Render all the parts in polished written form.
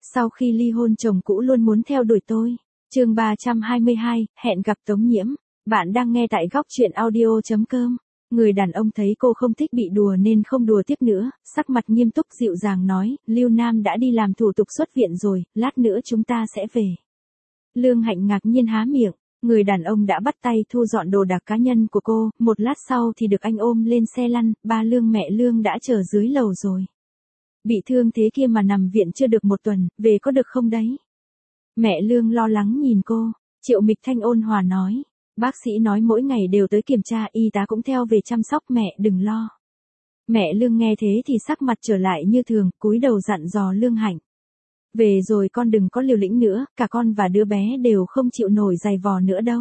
Sau khi ly hôn chồng cũ luôn muốn theo đuổi tôi. Chương 322, hẹn gặp Tống Nhiễm. Bạn đang nghe tại góc truyện audio.com. Người đàn ông thấy cô không thích bị đùa nên không đùa tiếp nữa, sắc mặt nghiêm túc dịu dàng nói, Lưu Nam đã đi làm thủ tục xuất viện rồi, lát nữa chúng ta sẽ về. Lương Hạnh ngạc nhiên há miệng, người đàn ông đã bắt tay thu dọn đồ đạc cá nhân của cô, một lát sau thì được anh ôm lên xe lăn, ba Lương mẹ Lương đã chờ dưới lầu rồi. Bị thương thế kia mà nằm viện chưa được một tuần, về có được không đấy? Mẹ Lương lo lắng nhìn cô, Triệu Mịch Thanh ôn hòa nói. Bác sĩ nói mỗi ngày đều tới kiểm tra, y tá cũng theo về chăm sóc mẹ, đừng lo. Mẹ Lương nghe thế thì sắc mặt trở lại như thường, cúi đầu dặn dò Lương Hạnh. Về rồi con đừng có liều lĩnh nữa, cả con và đứa bé đều không chịu nổi giày vò nữa đâu.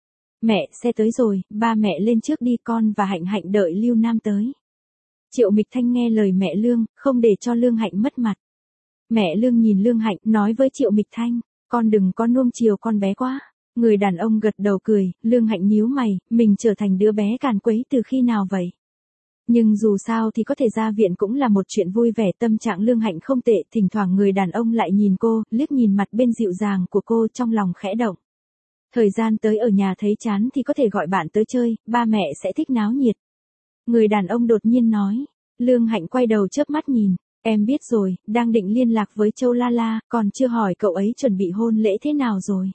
Mẹ, xe tới rồi, ba mẹ lên trước đi, con và Hạnh Hạnh đợi Lưu Nam tới. Triệu Mịch Thanh nghe lời mẹ Lương, không để cho Lương Hạnh mất mặt. Mẹ Lương nhìn Lương Hạnh, nói với Triệu Mịch Thanh, con đừng có nuông chiều con bé quá. Người đàn ông gật đầu cười, Lương Hạnh nhíu mày, mình trở thành đứa bé càn quấy từ khi nào vậy? Nhưng dù sao thì có thể ra viện cũng là một chuyện vui vẻ, tâm trạng Lương Hạnh không tệ, thỉnh thoảng người đàn ông lại nhìn cô, liếc nhìn mặt bên dịu dàng của cô, trong lòng khẽ động. Thời gian tới ở nhà thấy chán thì có thể gọi bạn tới chơi, ba mẹ sẽ thích náo nhiệt. Người đàn ông đột nhiên nói, Lương Hạnh quay đầu chớp mắt nhìn, em biết rồi, đang định liên lạc với Châu La La, còn chưa hỏi cậu ấy chuẩn bị hôn lễ thế nào rồi.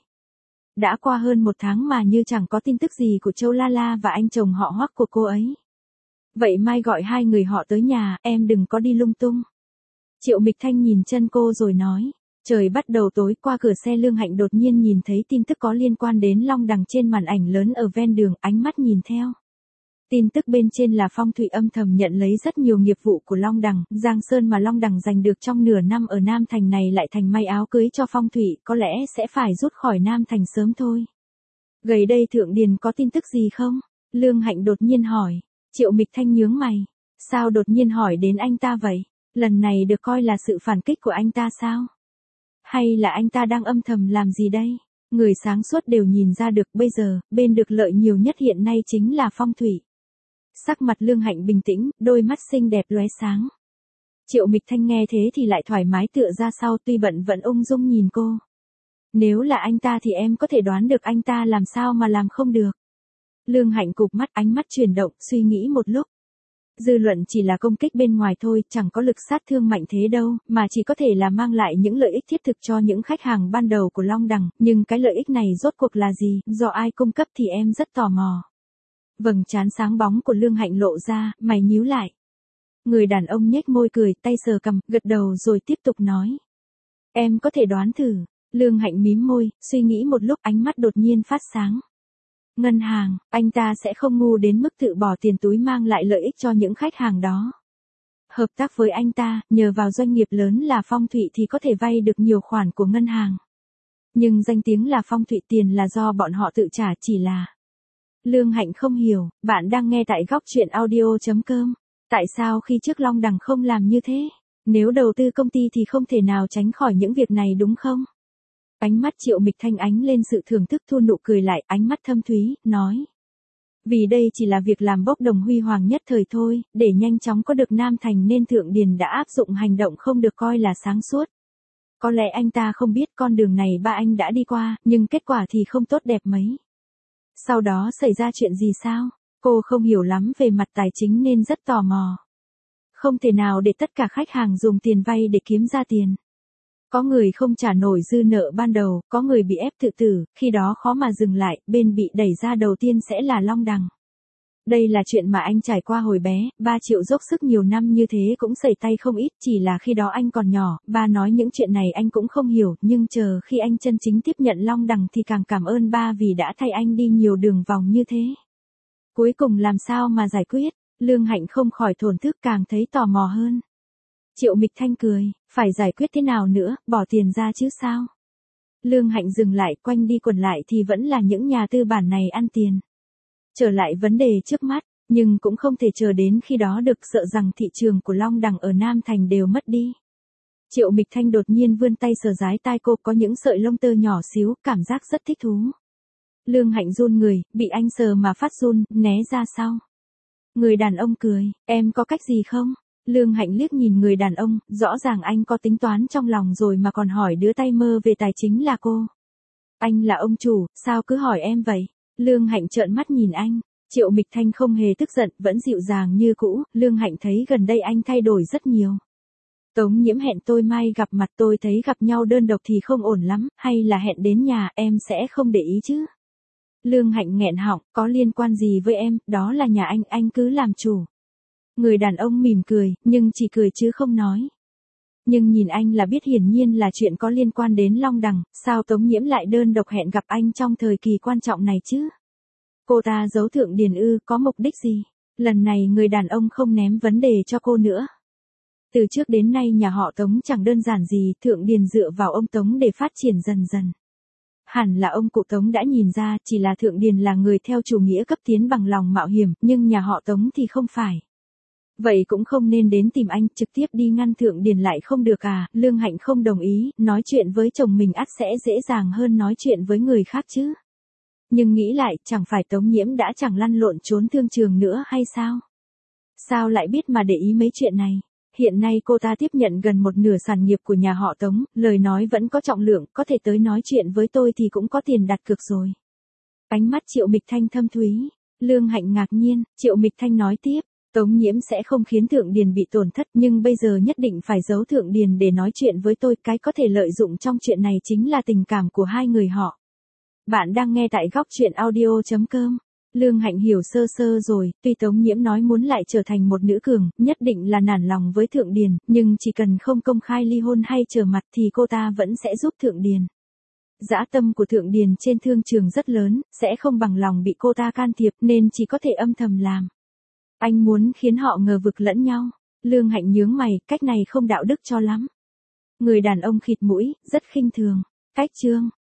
Đã qua hơn một tháng mà như chẳng có tin tức gì của Châu La La và anh chồng họ Hoắc của cô ấy. Vậy mai gọi hai người họ tới nhà, em đừng có đi lung tung. Triệu Mịch Thanh nhìn chân cô rồi nói. Trời bắt đầu tối, qua cửa xe Lương Hạnh đột nhiên nhìn thấy tin tức có liên quan đến Long Đằng trên màn ảnh lớn ở ven đường, ánh mắt nhìn theo. Tin tức bên trên là Phong Thụy âm thầm nhận lấy rất nhiều nghiệp vụ của Long Đằng, Giang Sơn mà Long Đằng giành được trong nửa năm ở Nam Thành này lại thành may áo cưới cho Phong Thụy, có lẽ sẽ phải rút khỏi Nam Thành sớm thôi. Gầy đây Thượng Điền có tin tức gì không? Lương Hạnh đột nhiên hỏi. Triệu Mịch Thanh nhướng mày. Sao đột nhiên hỏi đến anh ta vậy? Lần này được coi là sự phản kích của anh ta sao? Hay là anh ta đang âm thầm làm gì đây? Người sáng suốt đều nhìn ra được, bây giờ, bên được lợi nhiều nhất hiện nay chính là Phong Thụy. Sắc mặt Lương Hạnh bình tĩnh, đôi mắt xinh đẹp lóe sáng. Triệu Mịch Thanh nghe thế thì lại thoải mái tựa ra sau, tuy bận vẫn ung dung nhìn cô. Nếu là anh ta thì em có thể đoán được anh ta làm sao mà làm không được. Lương Hạnh cụp mắt, ánh mắt chuyển động, suy nghĩ một lúc. Dư luận chỉ là công kích bên ngoài thôi, chẳng có lực sát thương mạnh thế đâu, mà chỉ có thể là mang lại những lợi ích thiết thực cho những khách hàng ban đầu của Long Đằng, nhưng cái lợi ích này rốt cuộc là gì, do ai cung cấp thì em rất tò mò. Vầng trán sáng bóng của Lương Hạnh lộ ra, mày nhíu lại. Người đàn ông nhếch môi cười, tay sờ cằm, gật đầu rồi tiếp tục nói. Em có thể đoán thử. Lương Hạnh mím môi, suy nghĩ một lúc, ánh mắt đột nhiên phát sáng. Ngân hàng, anh ta sẽ không ngu đến mức tự bỏ tiền túi mang lại lợi ích cho những khách hàng đó. Hợp tác với anh ta, nhờ vào doanh nghiệp lớn là Phong Thụy thì có thể vay được nhiều khoản của ngân hàng. Nhưng danh tiếng là Phong Thụy, tiền là do bọn họ tự trả, chỉ là... Lương Hạnh không hiểu, bạn đang nghe tại góc truyện audio.com. Tại sao khi trước Long Đằng không làm như thế? Nếu đầu tư công ty thì không thể nào tránh khỏi những việc này đúng không? Ánh mắt Triệu Mịch Thanh ánh lên sự thưởng thức, thu nụ cười lại, ánh mắt thâm thúy, nói. Vì đây chỉ là việc làm bốc đồng huy hoàng nhất thời thôi, để nhanh chóng có được Nam Thành nên Thượng Điền đã áp dụng hành động không được coi là sáng suốt. Có lẽ anh ta không biết con đường này ba anh đã đi qua, nhưng kết quả thì không tốt đẹp mấy. Sau đó xảy ra chuyện gì sao? Cô không hiểu lắm về mặt tài chính nên rất tò mò. Không thể nào để tất cả khách hàng dùng tiền vay để kiếm ra tiền. Có người không trả nổi dư nợ ban đầu, có người bị ép tự tử, khi đó khó mà dừng lại, bên bị đẩy ra đầu tiên sẽ là Long Đằng. Đây là chuyện mà anh trải qua hồi bé, ba Triệu dốc sức nhiều năm như thế cũng sẩy tay không ít, chỉ là khi đó anh còn nhỏ, ba nói những chuyện này anh cũng không hiểu, nhưng chờ khi anh chân chính tiếp nhận Long Đằng thì càng cảm ơn ba vì đã thay anh đi nhiều đường vòng như thế. Cuối cùng làm sao mà giải quyết? Lương Hạnh không khỏi thổn thức, càng thấy tò mò hơn. Triệu Mịch Thanh cười, phải giải quyết thế nào nữa, bỏ tiền ra chứ sao? Lương Hạnh dừng lại, quanh đi quẩn lại thì vẫn là những nhà tư bản này ăn tiền. Trở lại vấn đề trước mắt, nhưng cũng không thể chờ đến khi đó được, sợ rằng thị trường của Long Đằng ở Nam Thành đều mất đi. Triệu Mịch Thanh đột nhiên vươn tay sờ dái tai cô, có những sợi lông tơ nhỏ xíu, cảm giác rất thích thú. Lương Hạnh run người, bị anh sờ mà phát run, né ra sau. Người đàn ông cười, em có cách gì không? Lương Hạnh liếc nhìn người đàn ông, rõ ràng anh có tính toán trong lòng rồi mà còn hỏi đứa tay mơ về tài chính là cô. Anh là ông chủ, sao cứ hỏi em vậy? Lương Hạnh trợn mắt nhìn anh. Triệu Mịch Thanh không hề tức giận, vẫn dịu dàng như cũ, Lương Hạnh thấy gần đây anh thay đổi rất nhiều. Tống Nhiễm hẹn tôi mai gặp mặt, tôi thấy gặp nhau đơn độc thì không ổn lắm, hay là hẹn đến nhà, em sẽ không để ý chứ? Lương Hạnh nghẹn họng, có liên quan gì với em, đó là nhà anh cứ làm chủ. Người đàn ông mỉm cười, nhưng chỉ cười chứ không nói. Nhưng nhìn anh là biết hiển nhiên là chuyện có liên quan đến Long Đằng, sao Tống Nhiễm lại đơn độc hẹn gặp anh trong thời kỳ quan trọng này chứ? Cô ta giấu Thượng Điền ư, có mục đích gì? Lần này người đàn ông không ném vấn đề cho cô nữa. Từ trước đến nay nhà họ Tống chẳng đơn giản gì, Thượng Điền dựa vào ông Tống để phát triển dần dần. Hẳn là ông cụ Tống đã nhìn ra, chỉ là Thượng Điền là người theo chủ nghĩa cấp tiến bằng lòng mạo hiểm, nhưng nhà họ Tống thì không phải. Vậy cũng không nên đến tìm anh, trực tiếp đi ngăn Thượng Điền lại không được à? Lương Hạnh không đồng ý, nói chuyện với chồng mình ắt sẽ dễ dàng hơn nói chuyện với người khác chứ. Nhưng nghĩ lại, chẳng phải Tống Nhiễm đã chẳng lăn lộn trốn thương trường nữa hay sao? Sao lại biết mà để ý mấy chuyện này? Hiện nay cô ta tiếp nhận gần một nửa sản nghiệp của nhà họ Tống, lời nói vẫn có trọng lượng, có thể tới nói chuyện với tôi thì cũng có tiền đặt cược rồi. Ánh mắt Triệu Mịch Thanh thâm thúy. Lương Hạnh ngạc nhiên, Triệu Mịch Thanh nói tiếp, Tống Nhiễm sẽ không khiến Thượng Điền bị tổn thất, nhưng bây giờ nhất định phải giấu Thượng Điền để nói chuyện với tôi, cái có thể lợi dụng trong chuyện này chính là tình cảm của hai người họ. Bạn đang nghe tại góc truyện audio.com. Lương Hạnh hiểu sơ sơ rồi, tuy Tống Nhiễm nói muốn lại trở thành một nữ cường, nhất định là nản lòng với Thượng Điền, nhưng chỉ cần không công khai ly hôn hay trở mặt thì cô ta vẫn sẽ giúp Thượng Điền. Dã tâm của Thượng Điền trên thương trường rất lớn, sẽ không bằng lòng bị cô ta can thiệp nên chỉ có thể âm thầm làm. Anh muốn khiến họ ngờ vực lẫn nhau. Lương Hạnh nhướng mày, cách này không đạo đức cho lắm. Người đàn ông khịt mũi, rất khinh thường. Cách chương